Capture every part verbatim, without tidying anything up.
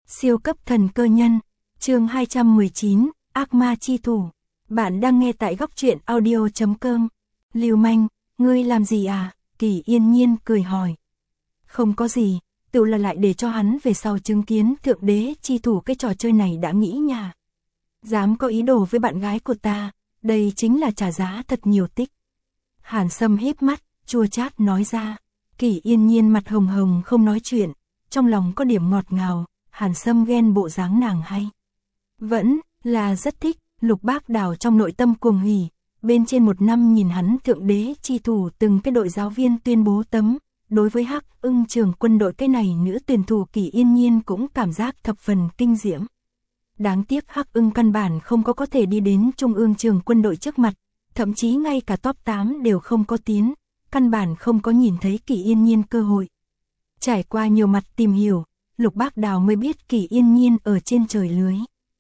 Siêu cấp thần cơ nhân, chương hai trăm mười chín, ác ma chi thủ. Bạn đang nghe tại góc truyện audio chấm com. Lưu manh, ngươi làm gì à? Kỳ Yên Nhiên cười hỏi. Không có gì, tự là lại để cho hắn về sau chứng kiến thượng đế chi thủ cái trò chơi này đã nghĩ nhà. Dám có ý đồ với bạn gái của ta, đây chính là trả giá thật nhiều tích. Hàn Sâm híp mắt, chua chát nói ra. Kỳ Yên Nhiên mặt hồng hồng không nói chuyện, trong lòng có điểm ngọt ngào. Hàn Sâm ghen bộ dáng nàng hay. Vẫn là rất thích. Lục Bác Đào trong nội tâm cuồng hỉ, bên trên một năm nhìn hắn thượng đế chi thủ từng cái đội giáo viên tuyên bố tấm, đối với Hắc Ưng Trường Quân đội cái này nữ tuyển thủ Kỳ Yên Nhiên cũng cảm giác thập phần kinh diễm. Đáng tiếc Hắc Ưng căn bản không có có thể đi đến Trung ương Trường Quân đội trước mặt, thậm chí ngay cả top tám đều không có tiến, căn bản không có nhìn thấy Kỳ Yên Nhiên cơ hội. Trải qua nhiều mặt tìm hiểu, Lục Bác Đào mới biết Kỳ Yên Nhiên ở trên trời lưới.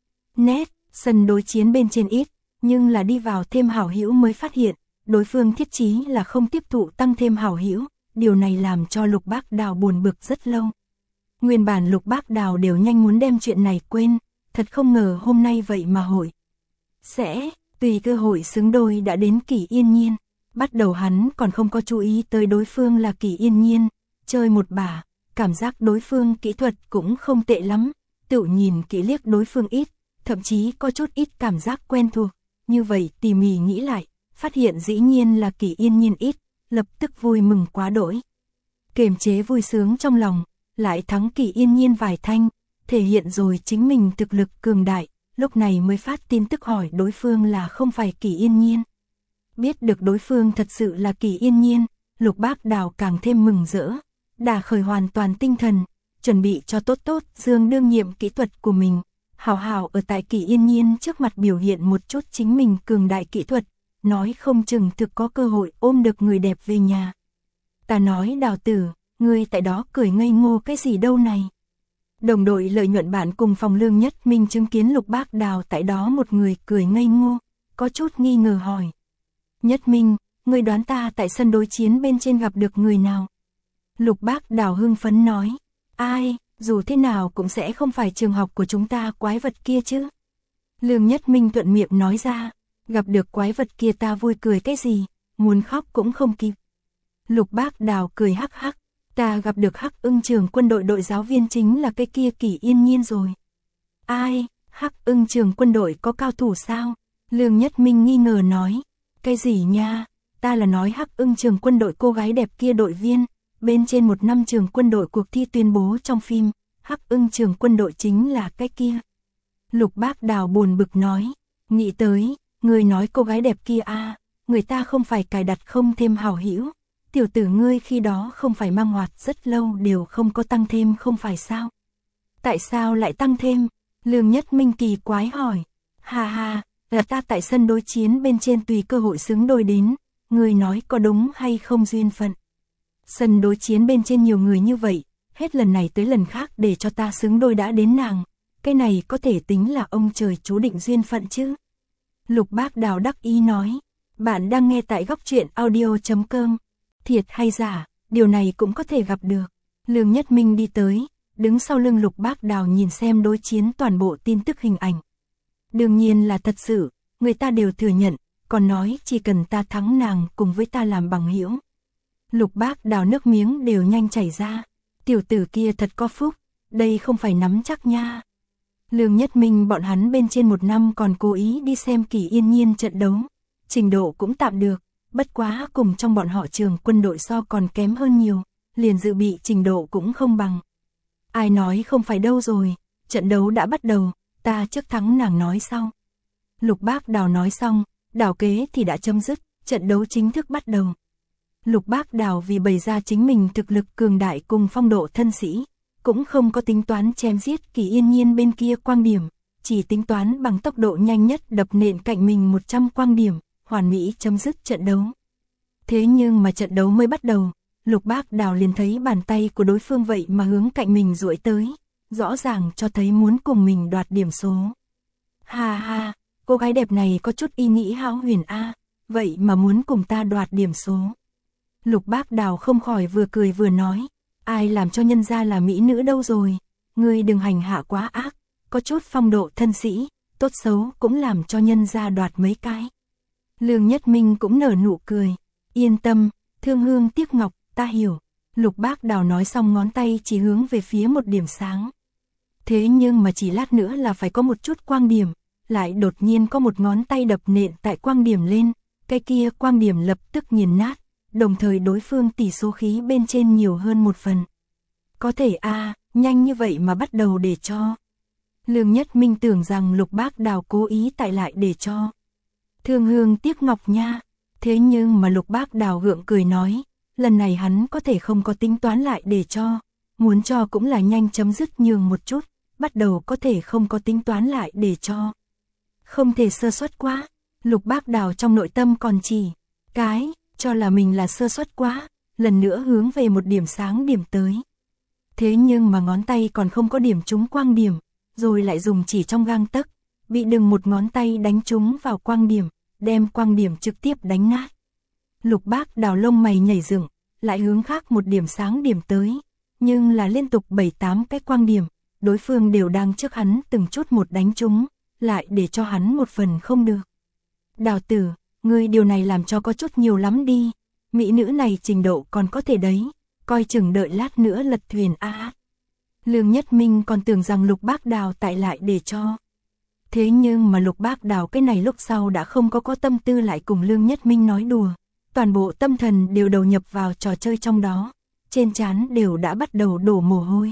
Nét, sân đối chiến bên trên ít, nhưng là đi vào thêm hảo hữu mới phát hiện, đối phương thiết chí là không tiếp thụ tăng thêm hảo hữu, điều này làm cho Lục Bác Đào buồn bực rất lâu. Nguyên bản Lục Bác Đào đều nhanh muốn đem chuyện này quên, thật không ngờ hôm nay vậy mà hội. Sẽ, tùy cơ hội xứng đôi đã đến Kỳ Yên Nhiên, bắt đầu hắn còn không có chú ý tới đối phương là Kỳ Yên Nhiên, chơi một bà, cảm giác đối phương kỹ thuật cũng không tệ lắm, tự nhìn kỹ liếc đối phương ít, thậm chí có chút ít cảm giác quen thuộc, như vậy tỉ mỉ nghĩ lại, phát hiện dĩ nhiên là Kỳ Yên Nhiên ít, lập tức vui mừng quá đỗi. Kiềm chế vui sướng trong lòng, lại thắng Kỳ Yên Nhiên vài thanh, thể hiện rồi chính mình thực lực cường đại, lúc này mới phát tin tức hỏi đối phương là không phải Kỳ Yên Nhiên. Biết được đối phương thật sự là Kỳ Yên Nhiên, Lục Bác Đào càng thêm mừng rỡ, đả khởi hoàn toàn tinh thần, chuẩn bị cho tốt tốt dương đương nhiệm kỹ thuật của mình. Hào hào ở tại Kỳ Yên Nhiên trước mặt biểu hiện một chút chính mình cường đại kỹ thuật, nói không chừng thực có cơ hội ôm được người đẹp về nhà. Ta nói Đào tử, ngươi tại đó cười ngây ngô cái gì đâu này. Đồng đội Lợi Nhuận Bản cùng phòng Lương Nhất Minh chứng kiến Lục Bác Đào tại đó một người cười ngây ngô, có chút nghi ngờ hỏi. Nhất Minh, ngươi đoán ta tại sân đối chiến bên trên gặp được người nào? Lục Bác Đào hưng phấn nói, ai? Dù thế nào cũng sẽ không phải trường học của chúng ta quái vật kia chứ. Lương Nhất Minh thuận miệng nói ra, gặp được quái vật kia ta vui cười cái gì, muốn khóc cũng không kịp. Lục Bác Đào cười hắc hắc, ta gặp được Hắc Ưng Trường Quân đội đội giáo viên chính là cái kia Kỳ Yên Nhiên rồi. Ai, Hắc Ưng Trường Quân đội có cao thủ sao? Lương Nhất Minh nghi ngờ nói, cái gì nha, ta là nói Hắc Ưng Trường Quân đội cô gái đẹp kia đội viên. Bên trên một năm trường quân đội cuộc thi tuyên bố trong phim, Hắc Ưng Trường Quân đội chính là cái kia. Lục Bác Đào buồn bực nói, nghĩ tới, người nói cô gái đẹp kia à, người ta không phải cài đặt không thêm hảo hữu, tiểu tử ngươi khi đó không phải mang hoạt rất lâu đều không có tăng thêm không phải sao? Tại sao lại tăng thêm? Lương Nhất Minh kỳ quái hỏi, ha ha, là ta tại sân đối chiến bên trên tùy cơ hội xứng đôi đến, ngươi nói có đúng hay không duyên phận? Sân đối chiến bên trên nhiều người như vậy, hết lần này tới lần khác để cho ta xứng đôi đã đến nàng, cái này có thể tính là ông trời chú định duyên phận chứ. Lục Bác Đào đắc ý nói, bạn đang nghe tại góc truyện audio chấm com, thiệt hay giả, điều này cũng có thể gặp được. Lương Nhất Minh đi tới, đứng sau lưng Lục Bác Đào nhìn xem đối chiến toàn bộ tin tức hình ảnh. Đương nhiên là thật sự, người ta đều thừa nhận, còn nói chỉ cần ta thắng nàng cùng với ta làm bằng hữu. Lục Bác Đào nước miếng đều nhanh chảy ra, tiểu tử kia thật có phúc, đây không phải nắm chắc nha. Lương Nhất Minh bọn hắn bên trên một năm còn cố ý đi xem Kỳ Yên Nhiên trận đấu, trình độ cũng tạm được, bất quá cùng trong bọn họ trường quân đội so còn kém hơn nhiều, liền dự bị trình độ cũng không bằng. Ai nói không phải đâu rồi, trận đấu đã bắt đầu, ta trước thắng nàng nói sau. Lục Bác Đào nói xong, đảo kế thì đã chấm dứt, trận đấu chính thức bắt đầu. Lục Bác Đào vì bày ra chính mình thực lực cường đại cùng phong độ thân sĩ, cũng không có tính toán chém giết Kỳ Yên Nhiên bên kia quang điểm, chỉ tính toán bằng tốc độ nhanh nhất đập nện cạnh mình một trăm quang điểm, hoàn mỹ chấm dứt trận đấu. Thế nhưng mà trận đấu mới bắt đầu, Lục Bác Đào liền thấy bàn tay của đối phương vậy mà hướng cạnh mình duỗi tới, rõ ràng cho thấy muốn cùng mình đoạt điểm số. Ha ha, cô gái đẹp này có chút ý nghĩ hão huyền a, vậy mà muốn cùng ta đoạt điểm số. Lục Bác Đào không khỏi vừa cười vừa nói, ai làm cho nhân gia là mỹ nữ đâu rồi, ngươi đừng hành hạ quá ác, có chút phong độ thân sĩ, tốt xấu cũng làm cho nhân gia đoạt mấy cái. Lương Nhất Minh cũng nở nụ cười, yên tâm, thương hương tiếc ngọc, ta hiểu. Lục Bác Đào nói xong ngón tay chỉ hướng về phía một điểm sáng. Thế nhưng mà chỉ lát nữa là phải có một chút quang điểm, lại đột nhiên có một ngón tay đập nện tại quang điểm lên, cái kia quang điểm lập tức nghiền nát, đồng thời đối phương tỷ số khí bên trên nhiều hơn một phần. Có thể a à, nhanh như vậy mà bắt đầu để cho. Lương Nhất Minh tưởng rằng Lục Bác Đào cố ý tại lại để cho. Thương hương tiếc ngọc nha, thế nhưng mà Lục Bác Đào gượng cười nói, lần này hắn có thể không có tính toán lại để cho, muốn cho cũng là nhanh chấm dứt nhường một chút, bắt đầu có thể không có tính toán lại để cho. Không thể sơ suất quá, Lục Bác Đào trong nội tâm còn chỉ, cái, cho là mình là sơ suất quá, lần nữa hướng về một điểm sáng điểm tới. Thế nhưng mà ngón tay còn không có điểm trúng quang điểm, rồi lại dùng chỉ trong gang tấc, bị đừng một ngón tay đánh trúng vào quang điểm, đem quang điểm trực tiếp đánh nát. Lục Bác Đào lông mày nhảy dựng, lại hướng khác một điểm sáng điểm tới, nhưng là liên tục bảy tám cái quang điểm, đối phương đều đang trước hắn từng chút một đánh trúng, lại để cho hắn một phần không được. Đào tử, ngươi điều này làm cho có chút nhiều lắm đi, mỹ nữ này trình độ còn có thể đấy, coi chừng đợi lát nữa lật thuyền a. À. Lương Nhất Minh còn tưởng rằng Lục Bác Đào tại lại để cho. Thế nhưng mà Lục Bác Đào cái này lúc sau đã không có có tâm tư lại cùng Lương Nhất Minh nói đùa, toàn bộ tâm thần đều đầu nhập vào trò chơi trong đó, trên trán đều đã bắt đầu đổ mồ hôi.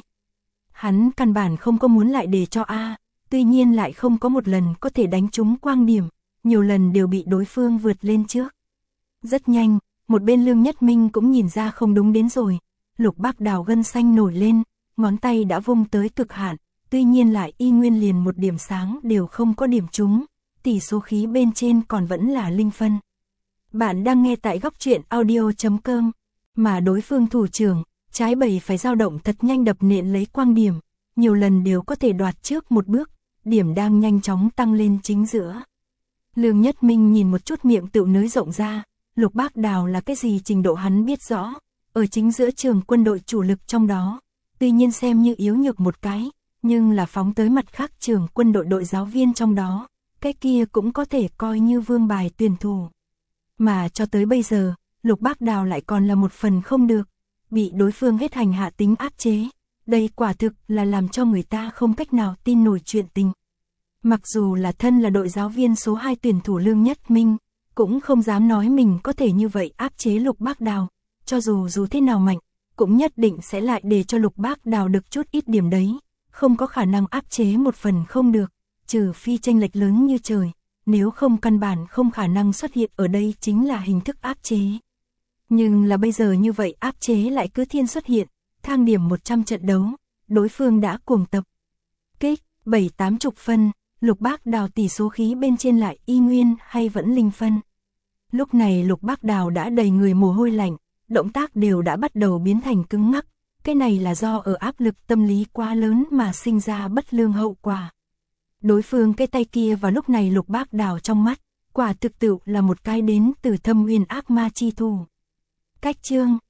Hắn căn bản không có muốn lại để cho a, à, tuy nhiên lại không có một lần có thể đánh trúng quang điểm, nhiều lần đều bị đối phương vượt lên trước. Rất nhanh, một bên Lương Nhất Minh cũng nhìn ra không đúng đến rồi, Lục Bác Đào gân xanh nổi lên, ngón tay đã vung tới cực hạn, tuy nhiên lại y nguyên liền một điểm sáng đều không có điểm trúng, tỷ số khí bên trên còn vẫn là linh phân. Bạn đang nghe tại góc truyện audio chấm com, mà đối phương thủ trưởng, trái bầy phải dao động thật nhanh đập nện lấy quang điểm, nhiều lần đều có thể đoạt trước một bước, điểm đang nhanh chóng tăng lên chính giữa. Lương Nhất Minh nhìn một chút miệng tựu nới rộng ra, Lục Bác Đào là cái gì trình độ hắn biết rõ, ở chính giữa trường quân đội chủ lực trong đó, tuy nhiên xem như yếu nhược một cái, nhưng là phóng tới mặt khác trường quân đội đội giáo viên trong đó, cái kia cũng có thể coi như vương bài tuyển thủ. Mà cho tới bây giờ, Lục Bác Đào lại còn là một phần không được, bị đối phương hết hành hạ tính áp chế, đây quả thực là làm cho người ta không cách nào tin nổi chuyện tình. Mặc dù là thân là đội giáo viên số hai tuyển thủ Lương Nhất Minh, cũng không dám nói mình có thể như vậy áp chế Lục Bác Đào, cho dù dù thế nào mạnh, cũng nhất định sẽ lại để cho Lục Bác Đào được chút ít điểm đấy, không có khả năng áp chế một phần không được, trừ phi chênh lệch lớn như trời, nếu không căn bản không khả năng xuất hiện ở đây chính là hình thức áp chế. Nhưng là bây giờ như vậy áp chế lại cứ thiên xuất hiện, thang điểm một trăm trận đấu, đối phương đã cuồng tập. Kích, bảy tám chục phân, Lục Bác Đào tỷ số khí bên trên lại y nguyên hay vẫn linh phân. Lúc này Lục Bác Đào đã đầy người mồ hôi lạnh, động tác đều đã bắt đầu biến thành cứng ngắc, cái này là do ở áp lực tâm lý quá lớn mà sinh ra bất lương hậu quả. Đối phương cái tay kia vào lúc này Lục Bác Đào trong mắt, quả thực tự là một cái đến từ thâm uyên ác ma chi thủ. Cách chương